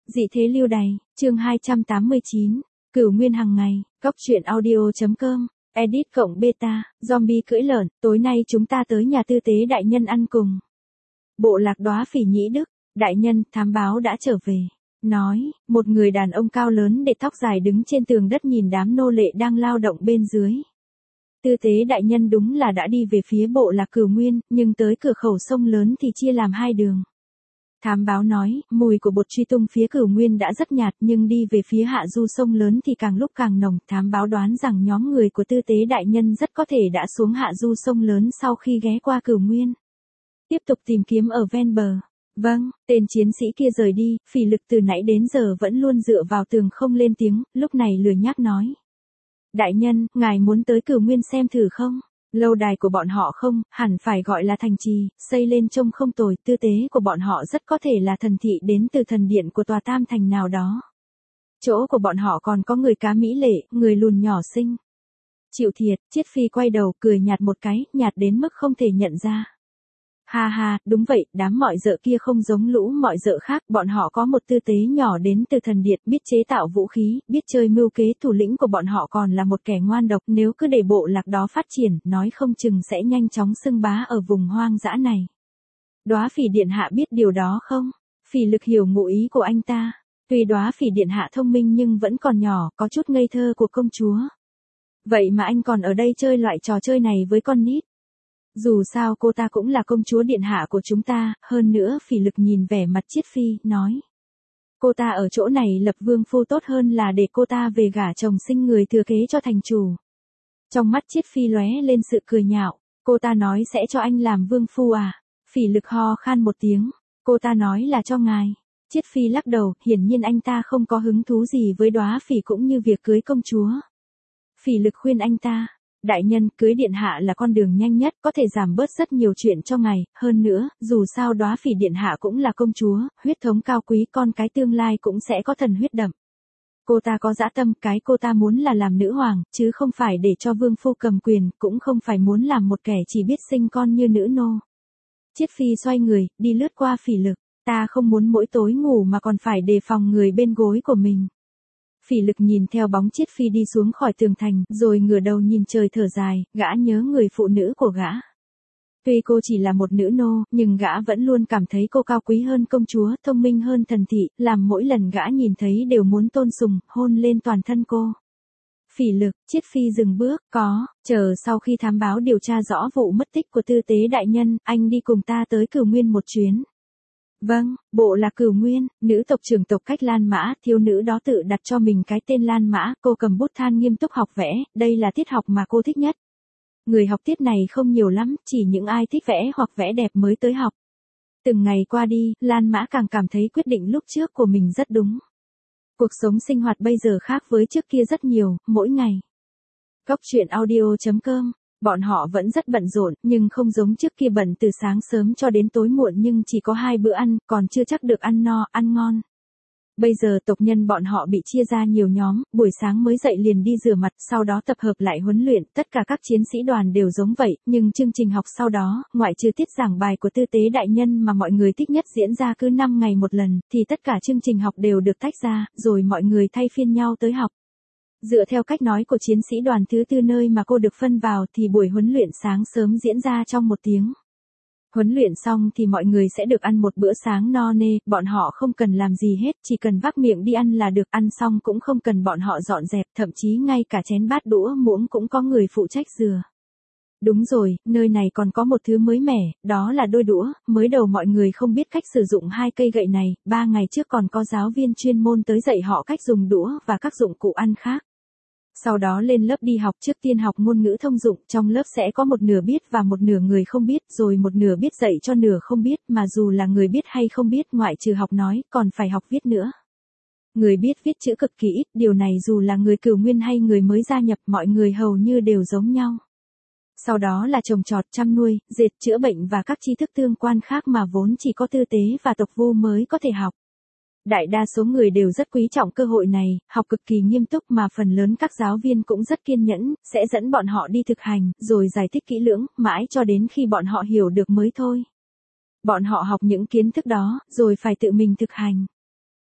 Dị thế lưu đày, chương 289, Cửu Nguyên hàng ngày, Cóc truyện audio.com, edit cộng beta, zombie cưỡi lợn, tối nay chúng ta tới nhà tư tế đại nhân ăn cùng. Bộ lạc Đóa Phỉ Nhĩ Đức, đại nhân, thám báo đã trở về. Nói, một người đàn ông cao lớn để tóc dài đứng trên tường đất nhìn đám nô lệ đang lao động bên dưới. Tư tế đại nhân đúng là đã đi về phía bộ lạc Cửu Nguyên, nhưng tới cửa khẩu sông lớn thì chia làm hai đường. Thám báo nói, mùi của bột truy tung phía Cửu Nguyên đã rất nhạt nhưng đi về phía hạ du sông lớn thì càng lúc càng nồng. Thám báo đoán rằng nhóm người của tư tế đại nhân rất có thể đã xuống hạ du sông lớn sau khi ghé qua Cửu Nguyên. Tiếp tục tìm kiếm ở ven bờ. Vâng, tên chiến sĩ kia rời đi, Phỉ Lực từ nãy đến giờ vẫn luôn dựa vào tường không lên tiếng, lúc này lười nhác nói. Đại nhân, ngài muốn tới Cửu Nguyên xem thử không? Lâu đài của bọn họ không, hẳn phải gọi là thành trì, xây lên trông không tồi, tư tế của bọn họ rất có thể là thần thị đến từ thần điện của tòa tam thành nào đó. Chỗ của bọn họ còn có người cá mỹ lệ, người lùn nhỏ xinh. Chịu thiệt, Chiết Phi quay đầu cười nhạt một cái, nhạt đến mức không thể nhận ra. Ha ha, đúng vậy, đám mọi dợ kia không giống lũ mọi dợ khác, bọn họ có một tư tế nhỏ đến từ thần điện, biết chế tạo vũ khí, biết chơi mưu kế, thủ lĩnh của bọn họ còn là một kẻ ngoan độc, nếu cứ để bộ lạc đó phát triển, nói không chừng sẽ nhanh chóng xưng bá ở vùng hoang dã này. Đóa Phỉ điện hạ biết điều đó không? Phỉ Lực hiểu ngụ ý của anh ta. Tuy Đóa Phỉ điện hạ thông minh nhưng vẫn còn nhỏ, có chút ngây thơ của công chúa. Vậy mà anh còn ở đây chơi loại trò chơi này với con nít. Dù sao cô ta cũng là công chúa điện hạ của chúng ta, hơn nữa Phỉ Lực nhìn vẻ mặt Chiết Phi, nói. Cô ta ở chỗ này lập vương phu tốt hơn là để cô ta về gả chồng sinh người thừa kế cho thành chủ. Trong mắt Chiết Phi lóe lên sự cười nhạo, cô ta nói sẽ cho anh làm vương phu à? Phỉ Lực ho khan một tiếng, cô ta nói là cho ngài. Chiết Phi lắc đầu, hiển nhiên anh ta không có hứng thú gì với Đóa Phỉ cũng như việc cưới công chúa. Phỉ Lực khuyên anh ta. Đại nhân, cưới điện hạ là con đường nhanh nhất, có thể giảm bớt rất nhiều chuyện cho ngài, hơn nữa, dù sao Đóa Phỉ điện hạ cũng là công chúa, huyết thống cao quý, con cái tương lai cũng sẽ có thần huyết đậm. Cô ta có dã tâm, cái cô ta muốn là làm nữ hoàng, chứ không phải để cho vương phu cầm quyền, cũng không phải muốn làm một kẻ chỉ biết sinh con như nữ nô. Chiết Phi xoay người, đi lướt qua Phỉ Lực, ta không muốn mỗi tối ngủ mà còn phải đề phòng người bên gối của mình. Phỉ Lực nhìn theo bóng Chiết Phi đi xuống khỏi tường thành, rồi ngửa đầu nhìn trời thở dài, gã nhớ người phụ nữ của gã. Tuy cô chỉ là một nữ nô, nhưng gã vẫn luôn cảm thấy cô cao quý hơn công chúa, thông minh hơn thần thị, làm mỗi lần gã nhìn thấy đều muốn tôn sùng, hôn lên toàn thân cô. Phỉ Lực, Chiết Phi dừng bước, chờ sau khi thám báo điều tra rõ vụ mất tích của tư tế đại nhân, anh đi cùng ta tới Cửu Nguyên một chuyến. Vâng, bộ lạc Cửu Nguyên, nữ tộc trưởng tộc Cách Lan Mã, thiếu nữ đó tự đặt cho mình cái tên Lan Mã, cô cầm bút than nghiêm túc học vẽ, đây là tiết học mà cô thích nhất. Người học tiết này không nhiều lắm, chỉ những ai thích vẽ hoặc vẽ đẹp mới tới học. Từng ngày qua đi, Lan Mã càng cảm thấy quyết định lúc trước của mình rất đúng. Cuộc sống sinh hoạt bây giờ khác với trước kia rất nhiều, mỗi ngày. Cóc truyện audio.com. Bọn họ vẫn rất bận rộn, nhưng không giống trước kia bận từ sáng sớm cho đến tối muộn nhưng chỉ có 2 bữa ăn, còn chưa chắc được ăn no, ăn ngon. Bây giờ tộc nhân bọn họ bị chia ra nhiều nhóm, buổi sáng mới dậy liền đi rửa mặt, sau đó tập hợp lại huấn luyện, tất cả các chiến sĩ đoàn đều giống vậy, nhưng chương trình học sau đó, ngoại trừ tiết giảng bài của tư tế đại nhân mà mọi người thích nhất diễn ra cứ 5 ngày một lần, thì tất cả chương trình học đều được tách ra, rồi mọi người thay phiên nhau tới học. Dựa theo cách nói của chiến sĩ đoàn thứ 4 nơi mà cô được phân vào thì buổi huấn luyện sáng sớm diễn ra trong 1 tiếng. Huấn luyện xong thì mọi người sẽ được ăn một bữa sáng no nê, bọn họ không cần làm gì hết, chỉ cần vác miệng đi ăn là được, ăn xong cũng không cần bọn họ dọn dẹp, thậm chí ngay cả chén bát đũa muỗng cũng có người phụ trách rửa. Đúng rồi, nơi này còn có một thứ mới mẻ, đó là đôi đũa, mới đầu mọi người không biết cách sử dụng 2 cây gậy này, 3 ngày trước còn có giáo viên chuyên môn tới dạy họ cách dùng đũa và các dụng cụ ăn khác. Sau đó lên lớp đi học, trước tiên học ngôn ngữ thông dụng, trong lớp sẽ có một nửa biết và một nửa người không biết, rồi một nửa biết dạy cho nửa không biết, mà dù là người biết hay không biết, ngoại trừ học nói, còn phải học viết nữa. Người biết viết chữ cực kỳ ít, điều này dù là người Cửu Nguyên hay người mới gia nhập, mọi người hầu như đều giống nhau. Sau đó là trồng trọt, chăn nuôi, dệt, chữa bệnh và các tri thức tương quan khác mà vốn chỉ có tư tế và tộc Vu mới có thể học. Đại đa số người đều rất quý trọng cơ hội này, học cực kỳ nghiêm túc mà phần lớn các giáo viên cũng rất kiên nhẫn, sẽ dẫn bọn họ đi thực hành, rồi giải thích kỹ lưỡng, mãi cho đến khi bọn họ hiểu được mới thôi. Bọn họ học những kiến thức đó, rồi phải tự mình thực hành.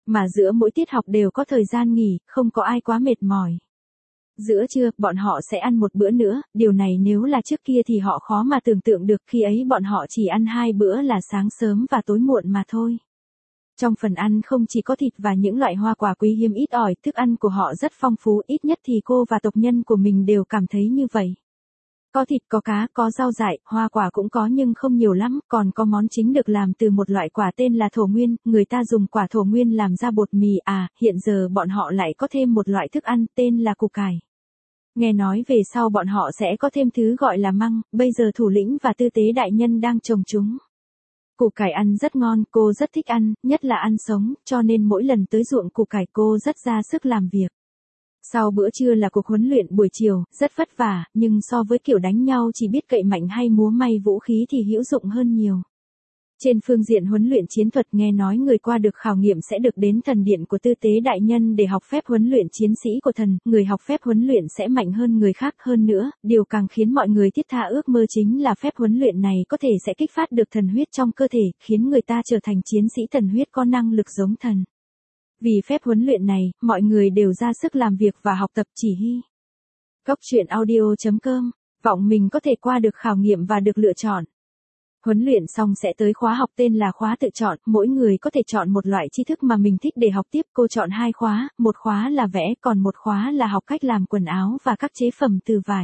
Mà giữa mỗi tiết học đều có thời gian nghỉ, không có ai quá mệt mỏi. Giữa trưa, bọn họ sẽ ăn một bữa nữa, điều này nếu là trước kia thì họ khó mà tưởng tượng được, khi ấy bọn họ chỉ ăn 2 bữa là sáng sớm và tối muộn mà thôi. Trong phần ăn không chỉ có thịt và những loại hoa quả quý hiếm ít ỏi, thức ăn của họ rất phong phú, ít nhất thì cô và tộc nhân của mình đều cảm thấy như vậy. Có thịt, có cá, có rau dại, hoa quả cũng có nhưng không nhiều lắm, còn có món chính được làm từ một loại quả tên là thổ nguyên, người ta dùng quả thổ nguyên làm ra bột mì hiện giờ bọn họ lại có thêm một loại thức ăn tên là củ cải. Nghe nói về sau bọn họ sẽ có thêm thứ gọi là măng, bây giờ thủ lĩnh và tư tế đại nhân đang trồng chúng. Củ cải ăn rất ngon, cô rất thích ăn, nhất là ăn sống, cho nên mỗi lần tới ruộng củ cải cô rất ra sức làm việc. Sau bữa trưa là cuộc huấn luyện buổi chiều, rất vất vả, nhưng so với kiểu đánh nhau chỉ biết cậy mạnh hay múa may vũ khí thì hữu dụng hơn nhiều. Trên phương diện huấn luyện chiến thuật nghe nói người qua được khảo nghiệm sẽ được đến thần điện của tư tế đại nhân để học phép huấn luyện chiến sĩ của thần, người học phép huấn luyện sẽ mạnh hơn người khác hơn nữa, điều càng khiến mọi người thiết tha ước mơ chính là phép huấn luyện này có thể sẽ kích phát được thần huyết trong cơ thể, khiến người ta trở thành chiến sĩ thần huyết có năng lực giống thần. Vì phép huấn luyện này, mọi người đều ra sức làm việc và học tập chỉ huy. Góc truyện audio.com, vọng mình có thể qua được khảo nghiệm và được lựa chọn. Huấn luyện xong sẽ tới khóa học tên là khóa tự chọn, mỗi người có thể chọn một loại tri thức mà mình thích để học tiếp. Cô chọn 2 khóa, một khóa là vẽ, còn một khóa là học cách làm quần áo và các chế phẩm từ vải.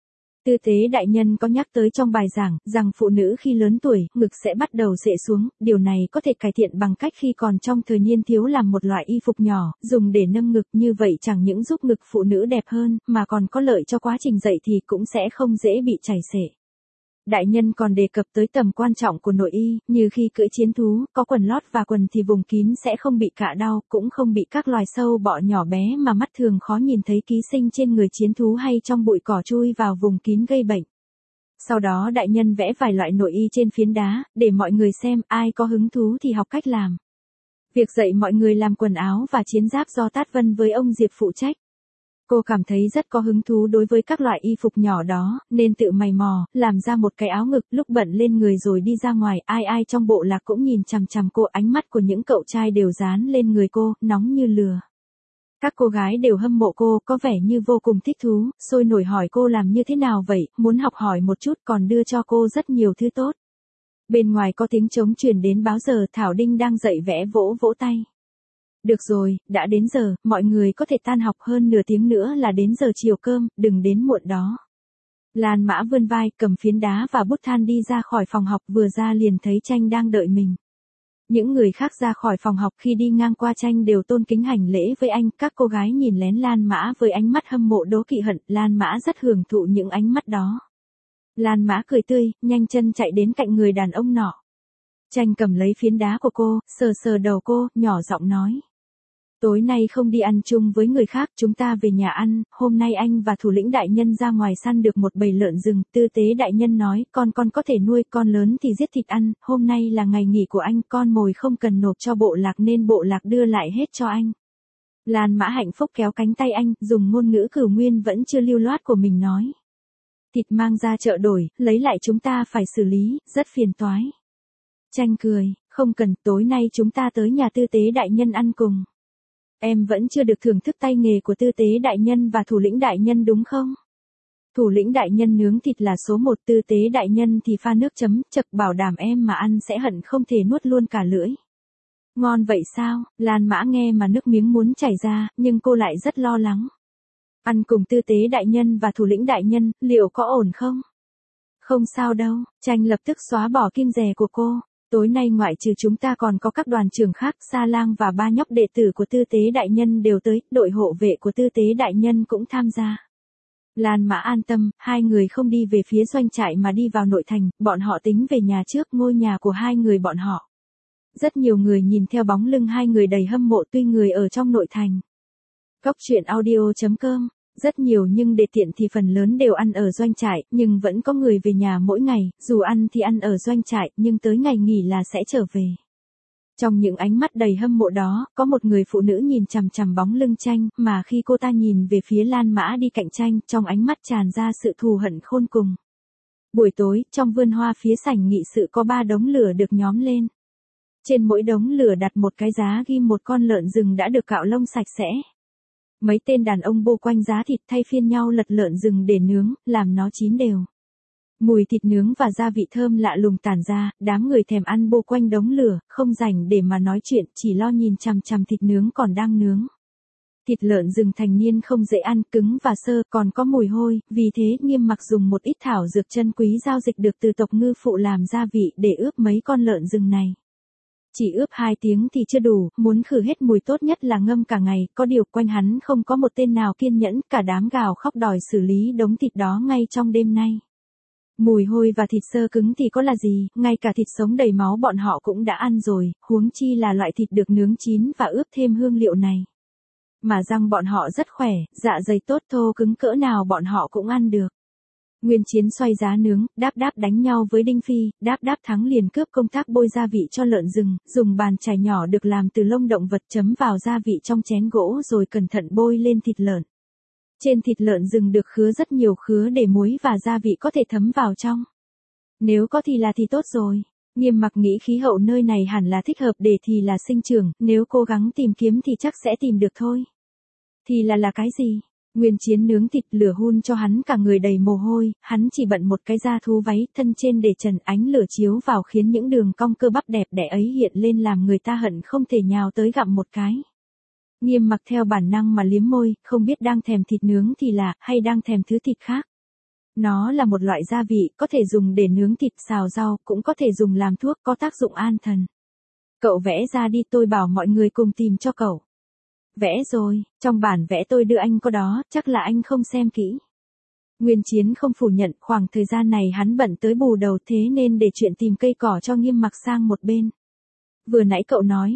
Tư tế đại nhân có nhắc tới trong bài giảng, rằng phụ nữ khi lớn tuổi, ngực sẽ bắt đầu xệ xuống, điều này có thể cải thiện bằng cách khi còn trong thời niên thiếu làm một loại y phục nhỏ, dùng để nâng ngực, như vậy chẳng những giúp ngực phụ nữ đẹp hơn, mà còn có lợi cho quá trình dậy thì cũng sẽ không dễ bị chảy xệ. Đại nhân còn đề cập tới tầm quan trọng của nội y, như khi cưỡi chiến thú, có quần lót và quần thì vùng kín sẽ không bị cạ đau, cũng không bị các loài sâu bọ nhỏ bé mà mắt thường khó nhìn thấy ký sinh trên người chiến thú hay trong bụi cỏ chui vào vùng kín gây bệnh. Sau đó đại nhân vẽ vài loại nội y trên phiến đá, để mọi người xem, ai có hứng thú thì học cách làm. Việc dạy mọi người làm quần áo và chiến giáp do Tát Vân với ông Diệp phụ trách. Cô cảm thấy rất có hứng thú đối với các loại y phục nhỏ đó, nên tự mày mò, làm ra một cái áo ngực, lúc bận lên người rồi đi ra ngoài, ai trong bộ lạc cũng nhìn chằm chằm cô, ánh mắt của những cậu trai đều dán lên người cô, nóng như lửa. Các cô gái đều hâm mộ cô, có vẻ như vô cùng thích thú, sôi nổi hỏi cô làm như thế nào vậy, muốn học hỏi một chút, còn đưa cho cô rất nhiều thứ tốt. Bên ngoài có tiếng trống truyền đến báo giờ, Thảo Đinh đang dạy vẽ vỗ vỗ tay. Được rồi, đã đến giờ, mọi người có thể tan học, hơn nửa tiếng nữa là đến giờ chiều cơm, đừng đến muộn đó. Lan Mã vươn vai, cầm phiến đá và bút than đi ra khỏi phòng học, vừa ra liền thấy Tranh đang đợi mình. Những người khác ra khỏi phòng học khi đi ngang qua Tranh đều tôn kính hành lễ với anh, các cô gái nhìn lén Lan Mã với ánh mắt hâm mộ đố kỵ hận, Lan Mã rất hưởng thụ những ánh mắt đó. Lan Mã cười tươi, nhanh chân chạy đến cạnh người đàn ông nọ. Tranh cầm lấy phiến đá của cô, sờ sờ đầu cô, nhỏ giọng nói. Tối nay không đi ăn chung với người khác, chúng ta về nhà ăn, hôm nay anh và thủ lĩnh đại nhân ra ngoài săn được một bầy lợn rừng, tư tế đại nhân nói, con có thể nuôi, con lớn thì giết thịt ăn, hôm nay là ngày nghỉ của anh, con mồi không cần nộp cho bộ lạc nên bộ lạc đưa lại hết cho anh. Lan Mã hạnh phúc kéo cánh tay anh, dùng ngôn ngữ Cửu Nguyên vẫn chưa lưu loát của mình nói. Thịt mang ra chợ đổi, lấy lại chúng ta phải xử lý, rất phiền toái. Tranh cười, không cần, tối nay chúng ta tới nhà tư tế đại nhân ăn cùng. Em vẫn chưa được thưởng thức tay nghề của tư tế đại nhân và thủ lĩnh đại nhân đúng không? Thủ lĩnh đại nhân nướng thịt là số 1, tư tế đại nhân thì pha nước chấm, chậc bảo đảm em mà ăn sẽ hận không thể nuốt luôn cả lưỡi. Ngon vậy sao? Lan Mã nghe mà nước miếng muốn chảy ra, nhưng cô lại rất lo lắng. Ăn cùng tư tế đại nhân và thủ lĩnh đại nhân, liệu có ổn không? Không sao đâu, Tranh lập tức xóa bỏ kim rè của cô. Tối nay ngoại trừ chúng ta còn có các đoàn trưởng khác, Sa Lang và 3 nhóc đệ tử của tư tế đại nhân đều tới, đội hộ vệ của tư tế đại nhân cũng tham gia. Lan Mã an tâm, 2 người không đi về phía doanh trại mà đi vào nội thành, bọn họ tính về nhà trước, ngôi nhà của 2 người bọn họ. Rất nhiều người nhìn theo bóng lưng 2 người đầy hâm mộ, tuy người ở trong nội thành. Góc truyện audio.com, rất nhiều nhưng để tiện thì phần lớn đều ăn ở doanh trại, nhưng vẫn có người về nhà mỗi ngày, dù ăn thì ăn ở doanh trại, nhưng tới ngày nghỉ là sẽ trở về. Trong những ánh mắt đầy hâm mộ đó, có một người phụ nữ nhìn chằm chằm bóng lưng Tranh, mà khi cô ta nhìn về phía Lan Mã đi cạnh Tranh, trong ánh mắt tràn ra sự thù hận khôn cùng. Buổi tối, trong vườn hoa phía sảnh nghị sự có 3 đống lửa được nhóm lên. Trên mỗi đống lửa đặt một cái giá ghim một con lợn rừng đã được cạo lông sạch sẽ. Mấy tên đàn ông bô quanh giá thịt thay phiên nhau lật lợn rừng để nướng, làm nó chín đều. Mùi thịt nướng và gia vị thơm lạ lùng tản ra, đám người thèm ăn bô quanh đống lửa, không rảnh để mà nói chuyện, chỉ lo nhìn chằm chằm thịt nướng còn đang nướng. Thịt lợn rừng thành niên không dễ ăn, cứng và sơ, còn có mùi hôi, vì thế Nghiêm Mặc dùng một ít thảo dược chân quý giao dịch được từ tộc Ngư Phụ làm gia vị để ướp mấy con lợn rừng này. Chỉ ướp 2 tiếng thì chưa đủ, muốn khử hết mùi tốt nhất là ngâm cả ngày, có điều quanh hắn không có một tên nào kiên nhẫn, cả đám gào khóc đòi xử lý đống thịt đó ngay trong đêm nay. Mùi hôi và thịt sơ cứng thì có là gì, ngay cả thịt sống đầy máu bọn họ cũng đã ăn rồi, huống chi là loại thịt được nướng chín và ướp thêm hương liệu này. Mà răng bọn họ rất khỏe, dạ dày tốt, thô cứng cỡ nào bọn họ cũng ăn được. Nguyên Chiến xoay giá nướng, Đáp Đáp đánh nhau với Đinh Phi, Đáp Đáp thắng liền cướp công tác bôi gia vị cho lợn rừng, dùng bàn chải nhỏ được làm từ lông động vật chấm vào gia vị trong chén gỗ rồi cẩn thận bôi lên thịt lợn. Trên thịt lợn rừng được khứa rất nhiều khứa để muối và gia vị có thể thấm vào trong. Nếu có thì là thì tốt rồi. Nghiêm Mặc nghĩ khí hậu nơi này hẳn là thích hợp để thì là sinh trưởng, nếu cố gắng tìm kiếm thì chắc sẽ tìm được thôi. Thì là cái gì? Nguyên Chiến nướng thịt lửa hun cho hắn cả người đầy mồ hôi, hắn chỉ bận một cái da thú váy thân trên để trần, ánh lửa chiếu vào khiến những đường cong cơ bắp đẹp đẽ ấy hiện lên làm người ta hận không thể nhào tới gặm một cái. Nghiêm Mặc theo bản năng mà liếm môi, không biết đang thèm thịt nướng thì là, hay đang thèm thứ thịt khác. Nó là một loại gia vị, có thể dùng để nướng thịt, xào rau, cũng có thể dùng làm thuốc, có tác dụng an thần. Cậu vẽ ra đi, tôi bảo mọi người cùng tìm cho cậu. Vẽ rồi, trong bản vẽ tôi đưa anh có đó, chắc là anh không xem kỹ. Nguyên Chiến không phủ nhận, khoảng thời gian này hắn bận tới bù đầu, thế nên để chuyện tìm cây cỏ cho Nghiêm Mặc sang một bên. Vừa nãy cậu nói,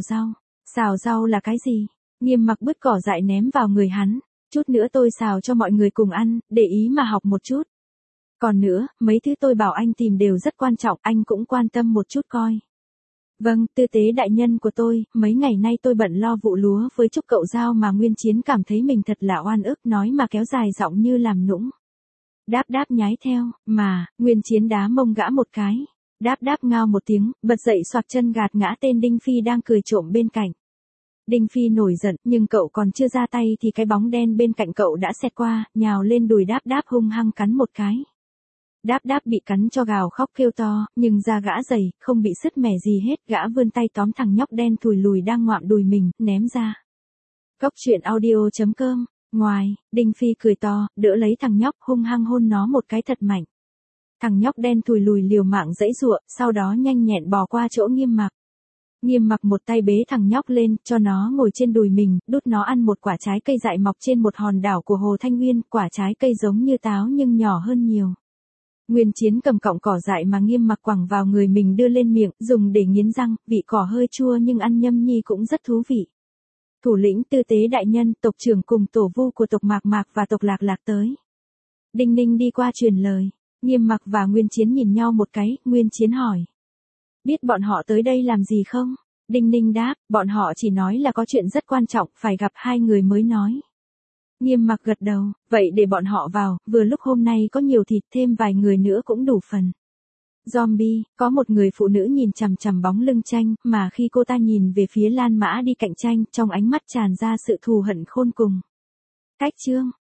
xào rau là cái gì? Nghiêm Mặc bứt cỏ dại ném vào người hắn, chút nữa tôi xào cho mọi người cùng ăn, để ý mà học một chút. Còn nữa, mấy thứ tôi bảo anh tìm đều rất quan trọng, anh cũng quan tâm một chút coi. Vâng, tư tế đại nhân của tôi, mấy ngày nay tôi bận lo vụ lúa với chúc cậu giao mà. Nguyên Chiến cảm thấy mình thật là oan ức, nói mà kéo dài giọng như làm nũng. Đáp Đáp nhái theo, mà, Nguyên Chiến đá mông gã một cái. Đáp Đáp ngao một tiếng, bật dậy xoạc chân gạt ngã tên Đinh Phi đang cười trộm bên cạnh. Đinh Phi nổi giận, nhưng cậu còn chưa ra tay thì cái bóng đen bên cạnh cậu đã xẹt qua, nhào lên đùi Đáp Đáp hung hăng cắn một cái. Đáp Đáp bị cắn cho gào khóc kêu to, nhưng da gã dày, không bị sứt mẻ gì hết, gã vươn tay tóm thằng nhóc đen thùi lùi đang ngoạm đùi mình, ném ra. Cóc truyện audio.com. Ngoài, Đinh Phi cười to, đỡ lấy thằng nhóc, hung hăng hôn nó một cái thật mạnh. Thằng nhóc đen thùi lùi liều mạng giãy giụa, sau đó nhanh nhẹn bò qua chỗ Nghiêm Mặc. Nghiêm Mặc một tay bế thằng nhóc lên, cho nó ngồi trên đùi mình, đút nó ăn một quả trái cây dại mọc trên một hòn đảo của Hồ Thanh Nguyên, quả trái cây giống như táo nhưng nhỏ hơn nhiều. Nguyên Chiến cầm cọng cỏ dại mà Nghiêm Mặc quẳng vào người mình đưa lên miệng, dùng để nghiến răng, vị cỏ hơi chua nhưng ăn nhâm nhi cũng rất thú vị. Thủ lĩnh tư tế đại nhân, tộc trưởng cùng tổ vu của tộc Mạc Mạc và tộc Lạc Lạc tới. Đinh Ninh đi qua truyền lời. Nghiêm Mặc và Nguyên Chiến nhìn nhau một cái, Nguyên Chiến hỏi. Biết bọn họ tới đây làm gì không? Đinh Ninh đáp, bọn họ chỉ nói là có chuyện rất quan trọng, phải gặp 2 người mới nói. Nghiêm Mặc gật đầu, vậy để bọn họ vào, vừa lúc hôm nay có nhiều thịt, thêm vài người nữa cũng đủ phần. Zombie, có một người phụ nữ nhìn chằm chằm bóng lưng Tranh, mà khi cô ta nhìn về phía Lan Mã đi cạnh Tranh, trong ánh mắt tràn ra sự thù hận khôn cùng. Cách chương